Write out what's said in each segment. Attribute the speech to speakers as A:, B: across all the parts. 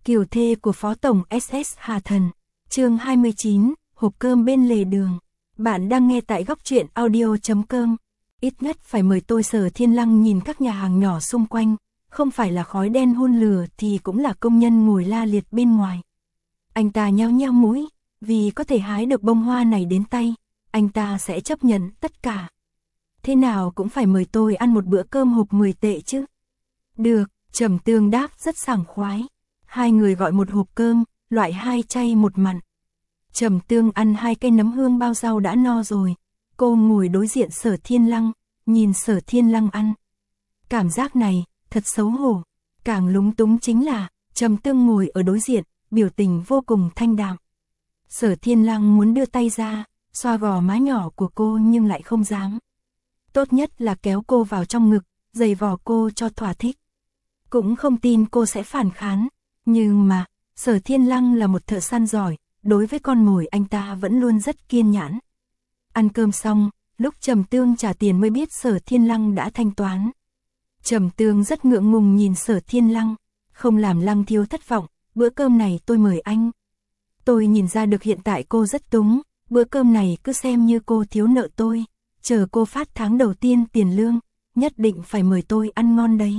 A: Kiều thê của Phó Tổng SS Hà Thần. Chương 29, hộp cơm bên lề đường. Bạn đang nghe tại góc truyện audio.com. Ít nhất phải mời tôi. Sở Thiên Lăng nhìn các nhà hàng nhỏ xung quanh, không phải là khói đen hun lửa thì cũng là công nhân ngồi la liệt bên ngoài. Anh ta nheo nheo mũi, vì có thể hái được bông hoa này đến tay, anh ta sẽ chấp nhận tất cả. Thế nào cũng phải mời tôi ăn một bữa cơm hộp 10 tệ chứ. Được, Trầm Tương đáp rất sảng khoái. Hai người gọi một hộp cơm, loại 2 chay 1 mặn. Trầm Tương ăn 2 cây nấm hương bao rau đã no rồi. Cô ngồi đối diện Sở Thiên Lăng, nhìn Sở Thiên Lăng ăn. Cảm giác này, thật xấu hổ. Càng lúng túng chính là, Trầm Tương ngồi ở đối diện, biểu tình vô cùng thanh đạm. Sở Thiên Lăng muốn đưa tay ra, xoa gò má nhỏ của cô nhưng lại không dám. Tốt nhất là kéo cô vào trong ngực, giày vò cô cho thỏa thích. Cũng không tin cô sẽ phản kháng. Nhưng mà, Sở Thiên Lăng là một thợ săn giỏi, đối với con mồi anh ta vẫn luôn rất kiên nhẫn. Ăn cơm xong, lúc Trầm Tương trả tiền mới biết Sở Thiên Lăng đã thanh toán. Trầm Tương rất ngượng ngùng nhìn Sở Thiên Lăng, không làm Lăng Thiếu thất vọng, bữa cơm này tôi mời anh. Tôi nhìn ra được hiện tại cô rất túng, bữa cơm này cứ xem như cô thiếu nợ tôi, chờ cô phát tháng đầu tiên tiền lương, nhất định phải mời tôi ăn ngon đấy.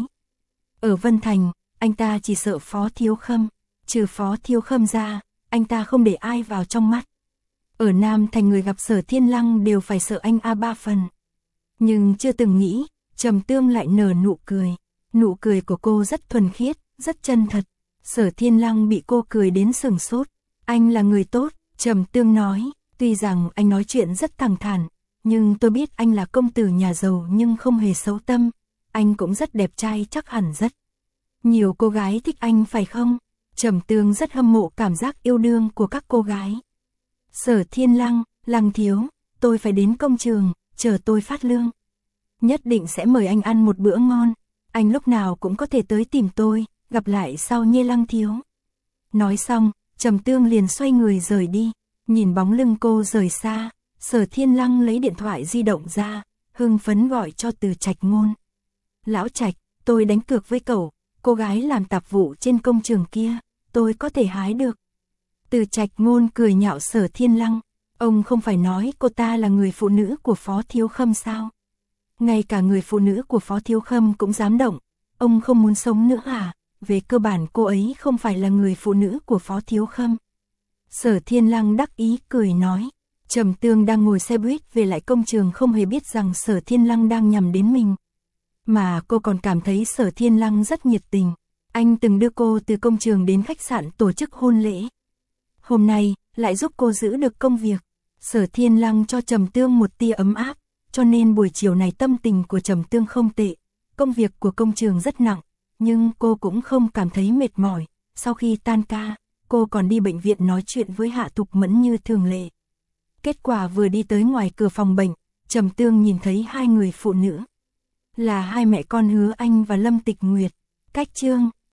A: Ở Vân Thành, anh ta chỉ sợ Phó Thiếu Khâm, trừ Phó Thiếu Khâm ra, anh ta không để ai vào trong mắt. Ở Nam Thành người gặp Sở Thiên Lăng đều phải sợ anh A3 phần. Nhưng chưa từng nghĩ, Trầm Tương lại nở nụ cười. Nụ cười của cô rất thuần khiết, rất chân thật. Sở Thiên Lăng bị cô cười đến sừng sốt. Anh là người tốt, Trầm Tương nói, tuy rằng anh nói chuyện rất thẳng thắn, nhưng tôi biết anh là công tử nhà giàu nhưng không hề xấu tâm. Anh cũng rất đẹp trai, chắc hẳn rất nhiều cô gái thích anh phải không? Trầm Tương rất hâm mộ cảm giác yêu đương của các cô gái. Sở Thiên Lăng, Lăng Thiếu, tôi phải đến công trường, chờ tôi phát lương. Nhất định sẽ mời anh ăn một bữa ngon. Anh lúc nào cũng có thể tới tìm tôi, gặp lại sau nhé Lăng Thiếu. Nói xong, Trầm Tương liền xoay người rời đi. Nhìn bóng lưng cô rời xa, Sở Thiên Lăng lấy điện thoại di động ra, hưng phấn gọi cho Từ Trạch Ngôn. Lão Trạch, tôi đánh cược với cậu, cô gái làm tạp vụ trên công trường kia, tôi có thể hái được. Từ Trạch Ngôn cười nhạo Sở Thiên Lăng, ông không phải nói cô ta là người phụ nữ của Phó Thiếu Khâm sao? Ngay cả người phụ nữ của Phó Thiếu Khâm cũng dám động, ông không muốn sống nữa à? Về cơ bản cô ấy không phải là người phụ nữ của Phó Thiếu Khâm. Sở Thiên Lăng đắc ý cười nói. Trầm Tương đang ngồi xe buýt về lại công trường không hề biết rằng Sở Thiên Lăng đang nhằm đến mình. Mà cô còn cảm thấy Sở Thiên Lăng rất nhiệt tình. Anh từng đưa cô từ công trường đến khách sạn tổ chức hôn lễ. Hôm nay, lại giúp cô giữ được công việc. Sở Thiên Lăng cho Trầm Tương một tia ấm áp, cho nên buổi chiều này tâm tình của Trầm Tương không tệ. Công việc của công trường rất nặng, nhưng cô cũng không cảm thấy mệt mỏi. Sau khi tan ca, cô còn đi bệnh viện nói chuyện với Hạ Thục Mẫn như thường lệ. Kết quả vừa đi tới ngoài cửa phòng bệnh, Trầm Tương nhìn thấy 2 người phụ nữ. Là 2 mẹ con Hứa Anh và Lâm Tịch Nguyệt. Cách chương